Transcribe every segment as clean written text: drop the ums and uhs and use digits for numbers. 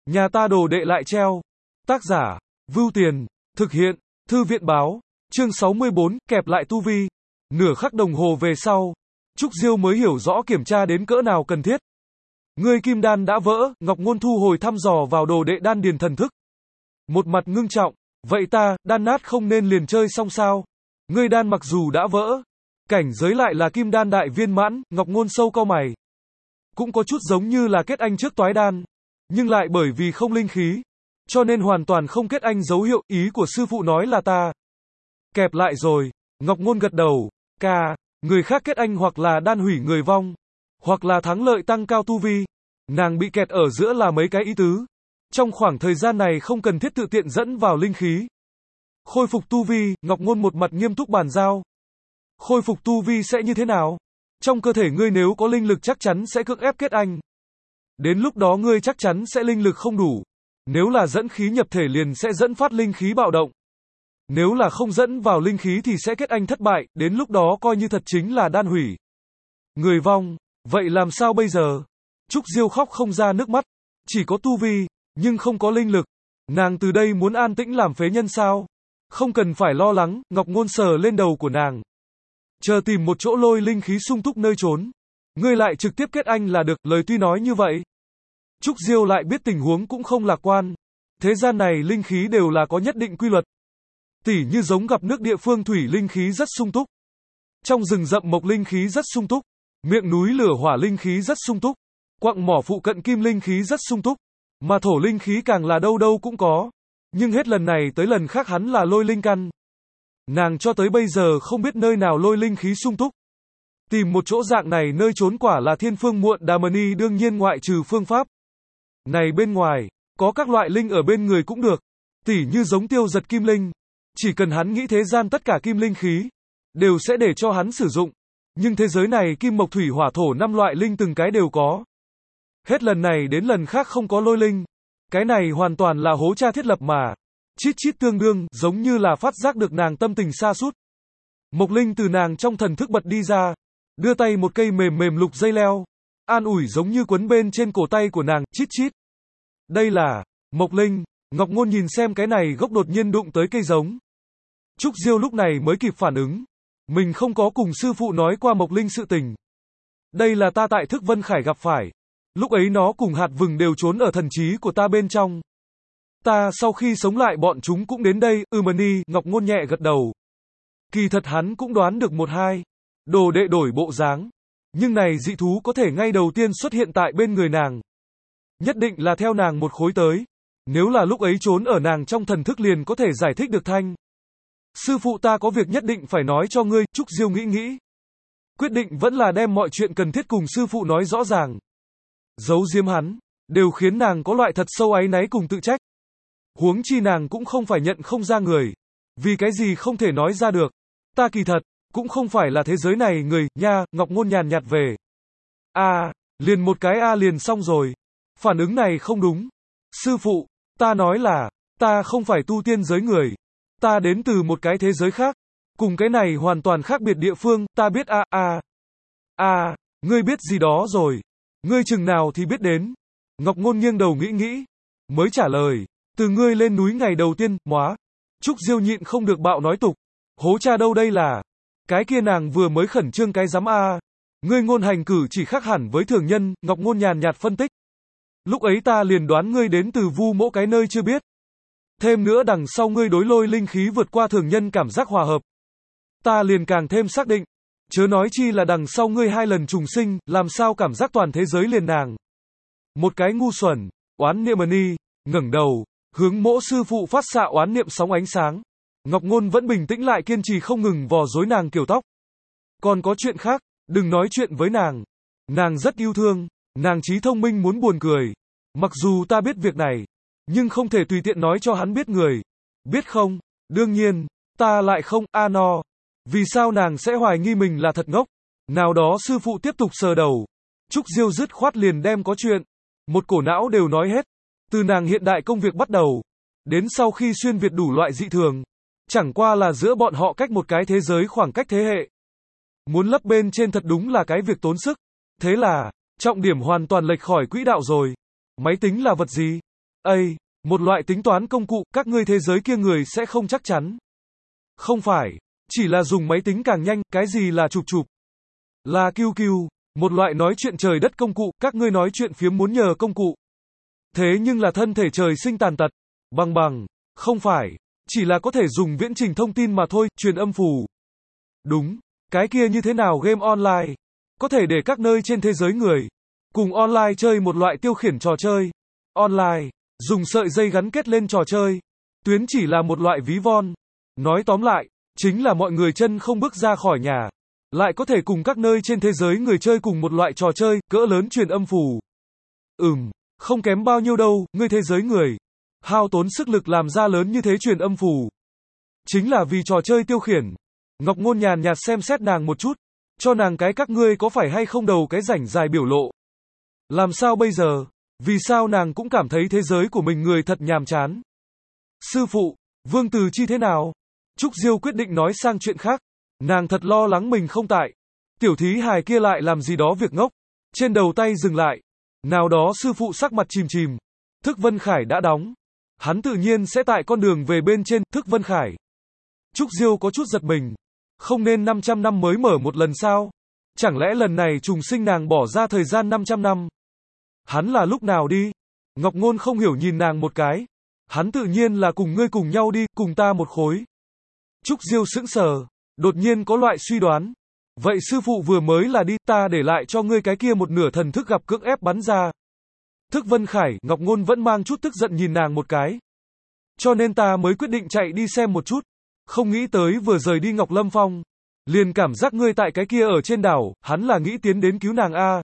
Nhà ta đồ đệ lại treo. Tác giả, Vưu Tiền, thực hiện, Thư viện báo, chương 64, kẹp lại tu vi. Nửa khắc đồng hồ về sau, Trúc Diêu mới hiểu rõ kiểm tra đến cỡ nào cần thiết. Ngươi kim đan đã vỡ, Ngọc Ngôn thu hồi thăm dò vào đồ đệ đan điền thần thức. Một mặt ngưng trọng, vậy ta, đan nát không nên liền chơi xong sao? Ngươi đan mặc dù đã vỡ, cảnh giới lại là kim đan đại viên mãn, Ngọc Ngôn sâu cau mày. Cũng có chút giống như là kết anh trước toái đan, nhưng lại bởi vì không linh khí, cho nên hoàn toàn không kết anh dấu hiệu, ý của sư phụ nói là ta kẹp lại rồi. Ngọc Ngôn gật đầu, ca, người khác kết anh hoặc là đan hủy người vong, hoặc là thắng lợi tăng cao tu vi. Nàng bị kẹt ở giữa là mấy cái ý tứ. Trong khoảng thời gian này không cần thiết tự tiện dẫn vào linh khí. Khôi phục tu vi, Ngọc Ngôn một mặt nghiêm túc bàn giao. Khôi phục tu vi sẽ như thế nào? Trong cơ thể ngươi nếu có linh lực chắc chắn sẽ cưỡng ép kết anh. Đến lúc đó ngươi chắc chắn sẽ linh lực không đủ. Nếu là dẫn khí nhập thể liền sẽ dẫn phát linh khí bạo động. Nếu là không dẫn vào linh khí thì sẽ kết anh thất bại, đến lúc đó coi như thật chính là đan hủy. Người vong, vậy làm sao bây giờ? Trúc Diêu khóc không ra nước mắt, chỉ có tu vi, nhưng không có linh lực. Nàng từ đây muốn an tĩnh làm phế nhân sao? Không cần phải lo lắng, Ngọc Ngôn sờ lên đầu của nàng. Chờ tìm một chỗ lôi linh khí sung túc nơi trốn. Ngươi lại trực tiếp kết anh là được, lời tuy nói như vậy. Trúc Diêu lại biết tình huống cũng không lạc quan. Thế gian này linh khí đều là có nhất định quy luật. Tỉ như giống gặp nước địa phương thủy linh khí rất sung túc. Trong rừng rậm mộc linh khí rất sung túc. Miệng núi lửa hỏa linh khí rất sung túc. Quặng mỏ phụ cận kim linh khí rất sung túc. Mà thổ linh khí càng là đâu đâu cũng có. Nhưng hết lần này tới lần khác hắn là lôi linh căn. Nàng cho tới bây giờ không biết nơi nào lôi linh khí sung túc. Tìm một chỗ dạng này nơi trốn quả là thiên phương muộn đà mani, đương nhiên ngoại trừ phương pháp này bên ngoài, có các loại linh ở bên người cũng được. Tỉ như giống tiêu giật kim linh. Chỉ cần hắn nghĩ thế gian tất cả kim linh khí đều sẽ để cho hắn sử dụng. Nhưng thế giới này kim mộc thủy hỏa thổ 5 loại linh từng cái đều có. Hết lần này đến lần khác không có lôi linh. Cái này hoàn toàn là hố cha thiết lập mà. Chít chít tương đương, giống như là phát giác được nàng tâm tình sa sút. Mộc linh từ nàng trong thần thức bật đi ra, đưa tay một cây mềm mềm lục dây leo, an ủi giống như quấn bên trên cổ tay của nàng, chít chít. Đây là mộc linh. Ngọc Ngôn nhìn xem cái này gốc đột nhiên đụng tới cây giống. Trúc Diêu lúc này mới kịp phản ứng. Mình không có cùng sư phụ nói qua mộc linh sự tình. Đây là ta tại Thức Vân Khải gặp phải. Lúc ấy nó cùng hạt vừng đều trốn ở thần trí của ta bên trong. Ta sau khi sống lại bọn chúng cũng đến đây, Mani, Ngọc Ngôn nhẹ gật đầu. Kỳ thật hắn cũng đoán được một hai. Đồ đệ đổi bộ dáng. Nhưng này dị thú có thể ngay đầu tiên xuất hiện tại bên người nàng. Nhất định là theo nàng một khối tới. Nếu là lúc ấy trốn ở nàng trong thần thức liền có thể giải thích được thanh. Sư phụ ta có việc nhất định phải nói cho ngươi, Trúc Diêu nghĩ. Quyết định vẫn là đem mọi chuyện cần thiết cùng sư phụ nói rõ ràng. Giấu giếm hắn, đều khiến nàng có loại thật sâu áy náy cùng tự trách. Huống chi nàng cũng không phải nhận không ra người. Vì cái gì không thể nói ra được. Ta kỳ thật, cũng không phải là thế giới này người, nha, Ngọc Ngôn nhàn nhạt về. Liền một cái liền xong rồi. Phản ứng này không đúng. Sư phụ, ta nói là, ta không phải tu tiên giới người. Ta đến từ một cái thế giới khác. Cùng cái này hoàn toàn khác biệt địa phương, ta biết ngươi biết gì đó rồi. Ngươi chừng nào thì biết đến. Ngọc Ngôn nghiêng đầu nghĩ. Mới trả lời, từ ngươi lên núi ngày đầu tiên, móa. Trúc Diêu nhịn không được bạo nói tục. Hố cha đâu đây là. Cái kia nàng vừa mới khẩn trương cái giám Ngươi ngôn hành cử chỉ khác hẳn với thường nhân, Ngọc Ngôn nhàn nhạt phân tích. Lúc ấy ta liền đoán ngươi đến từ Vu Mỗ cái nơi chưa biết. Thêm nữa đằng sau ngươi đối lôi linh khí vượt qua thường nhân cảm giác hòa hợp. Ta liền càng thêm xác định. Chớ nói chi là đằng sau ngươi 2 lần trùng sinh, làm sao cảm giác toàn thế giới liền nàng. Một cái ngu xuẩn, oán niệm Mani, ngẩng đầu, hướng Mỗ sư phụ phát xạ oán niệm sóng ánh sáng. Ngọc Ngôn vẫn bình tĩnh lại kiên trì không ngừng vò rối nàng kiểu tóc. Còn có chuyện khác, đừng nói chuyện với nàng. Nàng rất yêu thương, nàng trí thông minh muốn buồn cười. Mặc dù ta biết việc này, nhưng không thể tùy tiện nói cho hắn biết người. Biết không? Đương nhiên, ta lại không, no. Vì sao nàng sẽ hoài nghi mình là thật ngốc? Nào đó sư phụ tiếp tục sờ đầu. Trúc Diêu dứt khoát liền đem có chuyện. Một cổ não đều nói hết. Từ nàng hiện đại công việc bắt đầu. Đến sau khi xuyên việt đủ loại dị thường. Chẳng qua là giữa bọn họ cách một cái thế giới khoảng cách thế hệ. Muốn lấp bên trên thật đúng là cái việc tốn sức. Thế là, trọng điểm hoàn toàn lệch khỏi quỹ đạo rồi. Máy tính là vật gì? Ây, một loại tính toán công cụ, các ngươi thế giới kia người sẽ không chắc chắn. Không phải, chỉ là dùng máy tính càng nhanh, cái gì là chụp chụp? Là QQ, một loại nói chuyện trời đất công cụ, các ngươi nói chuyện phiếm muốn nhờ công cụ. Thế nhưng là thân thể trời sinh tàn tật. Bằng, không phải, chỉ là có thể dùng viễn trình thông tin mà thôi, truyền âm phù. Đúng, cái kia như thế nào game online? Có thể để các nơi trên thế giới người cùng online chơi một loại tiêu khiển trò chơi. Online, dùng sợi dây gắn kết lên trò chơi. Tuyến chỉ là một loại ví von. Nói tóm lại, chính là mọi người chân không bước ra khỏi nhà, lại có thể cùng các nơi trên thế giới người chơi cùng một loại trò chơi, cỡ lớn truyền âm phù. Không kém bao nhiêu đâu, ngươi thế giới người. Hao tốn sức lực làm ra lớn như thế truyền âm phù. Chính là vì trò chơi tiêu khiển. Ngọc Ngôn nhàn nhạt xem xét nàng một chút, cho nàng cái các ngươi có phải hay không đầu cái rảnh dài biểu lộ. Làm sao bây giờ? Vì sao nàng cũng cảm thấy thế giới của mình người thật nhàm chán? Sư phụ, Vương Từ Chi thế nào? Trúc Diêu quyết định nói sang chuyện khác. Nàng thật lo lắng mình không tại. Tiểu thí hài kia lại làm gì đó việc ngốc. Trên đầu tay dừng lại. Nào đó sư phụ sắc mặt chìm chìm. Thức Vân Khải đã đóng. Hắn tự nhiên sẽ tại con đường về bên trên Thức Vân Khải. Trúc Diêu có chút giật mình. Không nên 500 năm mới mở một lần sao? Chẳng lẽ lần này trùng sinh nàng bỏ ra thời gian 500 năm? Hắn là lúc nào đi? Ngọc Ngôn không hiểu nhìn nàng một cái. Hắn tự nhiên là cùng ngươi cùng nhau đi, cùng ta một khối. Trúc Diêu sững sờ, đột nhiên có loại suy đoán. Vậy sư phụ vừa mới là đi, ta để lại cho ngươi cái kia một nửa thần thức gặp cưỡng ép bắn ra. Thức Vân Khải, Ngọc Ngôn vẫn mang chút tức giận nhìn nàng một cái. Cho nên ta mới quyết định chạy đi xem một chút. Không nghĩ tới vừa rời đi Ngọc Lâm Phong. Liền cảm giác ngươi tại cái kia ở trên đảo, hắn là nghĩ tiến đến cứu nàng a.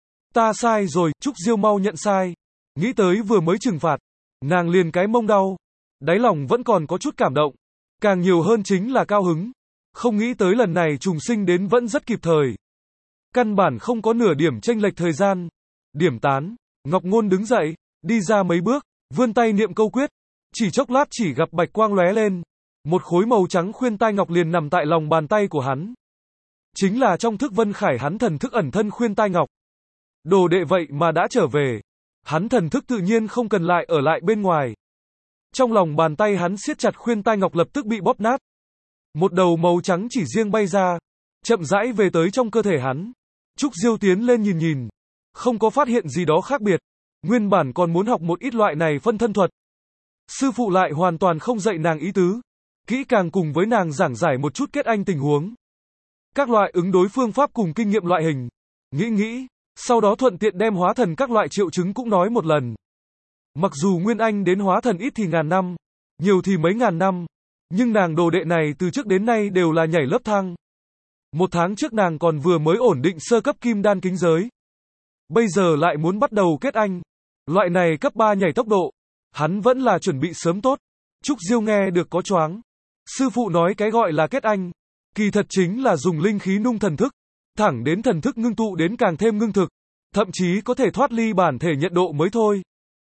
Ta sai rồi, Trúc Diêu mau nhận sai. Nghĩ tới vừa mới trừng phạt. Nàng liền cái mông đau. Đáy lòng vẫn còn có chút cảm động. Càng nhiều hơn chính là cao hứng. Không nghĩ tới lần này trùng sinh đến vẫn rất kịp thời. Căn bản không có nửa điểm chênh lệch thời gian. Điểm tán. Ngọc Ngôn đứng dậy, đi ra mấy bước, vươn tay niệm câu quyết. Chỉ chốc lát chỉ gặp bạch quang lóe lên. Một khối màu trắng khuyên tai ngọc liền nằm tại lòng bàn tay của hắn. Chính là trong Thức Vân Khải hắn thần thức ẩn thân khuyên tai ngọc. Đồ đệ vậy mà đã trở về. Hắn thần thức tự nhiên không cần lại ở lại bên ngoài. Trong lòng bàn tay hắn siết chặt khuyên tai ngọc lập tức bị bóp nát. Một đầu màu trắng chỉ riêng bay ra, chậm rãi về tới trong cơ thể hắn. Trúc Diêu tiến lên nhìn nhìn, không có phát hiện gì đó khác biệt. Nguyên bản còn muốn học một ít loại này phân thân thuật. Sư phụ lại hoàn toàn không dạy nàng ý tứ. Kỹ càng cùng với nàng giảng giải một chút kết anh tình huống. Các loại ứng đối phương pháp cùng kinh nghiệm loại hình. Nghĩ, sau đó thuận tiện đem hóa thần các loại triệu chứng cũng nói một lần. Mặc dù Nguyên Anh đến hóa thần ít thì ngàn năm, nhiều thì mấy ngàn năm, nhưng nàng đồ đệ này từ trước đến nay đều là nhảy lớp thang. Một tháng trước nàng còn vừa mới ổn định sơ cấp kim đan kính giới. Bây giờ lại muốn bắt đầu kết anh. Loại này cấp 3 nhảy tốc độ, hắn vẫn là chuẩn bị sớm tốt. Trúc Diêu nghe được có choáng. Sư phụ nói cái gọi là kết anh, kỳ thật chính là dùng linh khí nung thần thức, thẳng đến thần thức ngưng tụ đến càng thêm ngưng thực, thậm chí có thể thoát ly bản thể nhận độ mới thôi.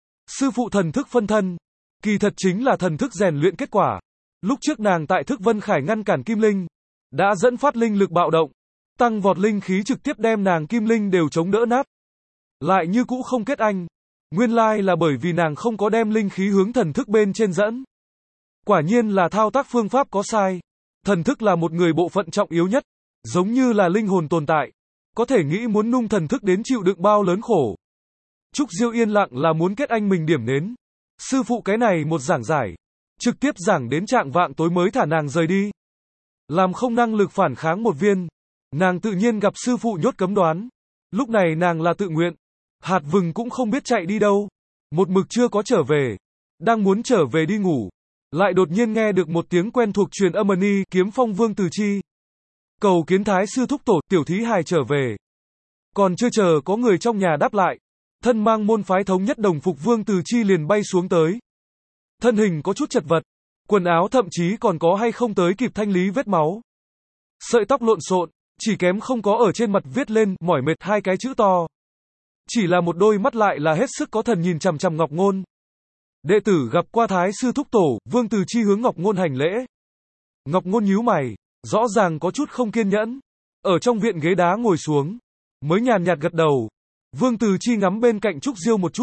Sư phụ thần thức phân thân, kỳ thật chính là thần thức rèn luyện kết quả. Lúc trước nàng tại Thức Vân Khải ngăn cản kim linh, đã dẫn phát linh lực bạo động, tăng vọt linh khí trực tiếp đem nàng kim linh đều chống đỡ nát. Lại như cũ không kết anh, nguyên lai là bởi vì nàng không có đem linh khí hướng thần thức bên trên dẫn. Quả nhiên là thao tác phương pháp có sai. Thần thức là một người bộ phận trọng yếu nhất, giống như là linh hồn tồn tại. Có thể nghĩ muốn nung thần thức đến chịu đựng bao lớn khổ. Trúc Diêu yên lặng là muốn kết anh mình điểm nến. Sư phụ cái này một giảng giải, trực tiếp giảng đến trạng vạng tối mới thả nàng rời đi. Làm không năng lực phản kháng một viên, nàng tự nhiên gặp sư phụ nhốt cấm đoán. Lúc này nàng là tự nguyện. Hạt vừng cũng không biết chạy đi đâu. Một mực chưa có trở về. Đang muốn trở về đi ngủ. Lại đột nhiên nghe được một tiếng quen thuộc truyền âm ni Kiếm Phong Vương Từ Chi. Cầu kiến Thái sư thúc tổ, tiểu thí hài trở về. Còn chưa chờ có người trong nhà đáp lại, thân mang môn phái thống nhất đồng phục Vương Từ Chi liền bay xuống tới. Thân hình có chút chật vật, quần áo thậm chí còn có hay không tới kịp thanh lý vết máu. Sợi tóc lộn xộn, chỉ kém không có ở trên mặt viết lên mỏi mệt hai cái chữ to. Chỉ là một đôi mắt lại là hết sức có thần nhìn chằm chằm Ngọc Ngôn. Đệ tử gặp qua Thái sư thúc tổ, Vương Từ Chi hướng Ngọc Ngôn hành lễ. Ngọc Ngôn nhíu mày, rõ ràng có chút không kiên nhẫn. Ở trong viện ghế đá ngồi xuống, mới nhàn nhạt gật đầu. Vương Từ Chi ngắm bên cạnh Trúc Diêu một chút,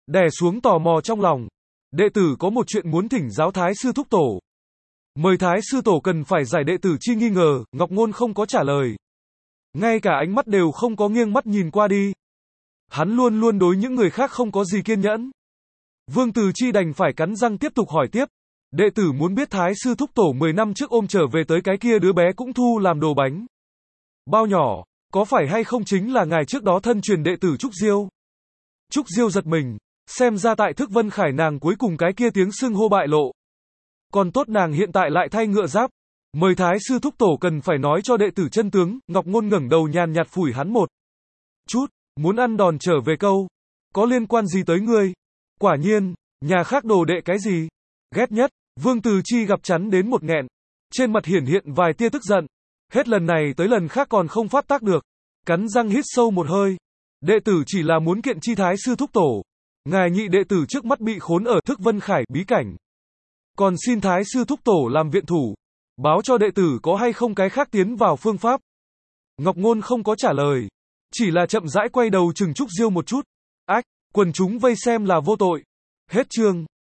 Đè xuống tò mò trong lòng. Đệ tử có một chuyện muốn thỉnh giáo Thái sư thúc tổ. Mời Thái sư tổ cần phải giải đệ tử chi nghi ngờ, Ngọc Ngôn không có trả lời. Ngay cả ánh mắt đều không có nghiêng mắt nhìn qua đi. Hắn luôn luôn đối những người khác không có gì kiên nhẫn. Vương Từ Chi đành phải cắn răng tiếp tục hỏi tiếp. Đệ tử muốn biết Thái sư thúc tổ 10 năm trước ôm trở về tới cái kia đứa bé cũng thu làm đồ bánh. Bao nhỏ, có phải hay không chính là ngài trước đó thân truyền đệ tử Trúc Diêu? Trúc Diêu giật mình, xem ra tại Thức Vân Khải nàng cuối cùng cái kia tiếng xưng hô bại lộ. Còn tốt nàng hiện tại lại thay ngựa giáp. Mời Thái sư thúc tổ cần phải nói cho đệ tử chân tướng. Ngọc Ngôn ngẩng đầu nhàn nhạt phủi hắn một chút, muốn ăn đòn trở về câu. Có liên quan gì tới ngươi? Quả nhiên, nhà khác đồ đệ cái gì? Ghét nhất. Vương Từ Chi gặp chắn đến một nghẹn. Trên mặt hiển hiện vài tia tức giận. Hết lần này tới lần khác còn không phát tác được. Cắn răng hít sâu một hơi. Đệ tử chỉ là muốn kiện chi Thái sư thúc tổ. Ngài nhị đệ tử trước mắt bị khốn ở Thức Vân Khải bí cảnh. Còn xin Thái sư thúc tổ làm viện thủ. Báo cho đệ tử có hay không cái khác tiến vào phương pháp. Ngọc Ngôn không có trả lời. Chỉ là chậm rãi quay đầu chừng Trúc Diêu một chút. Ách, quần chúng vây xem là vô tội. Hết chương.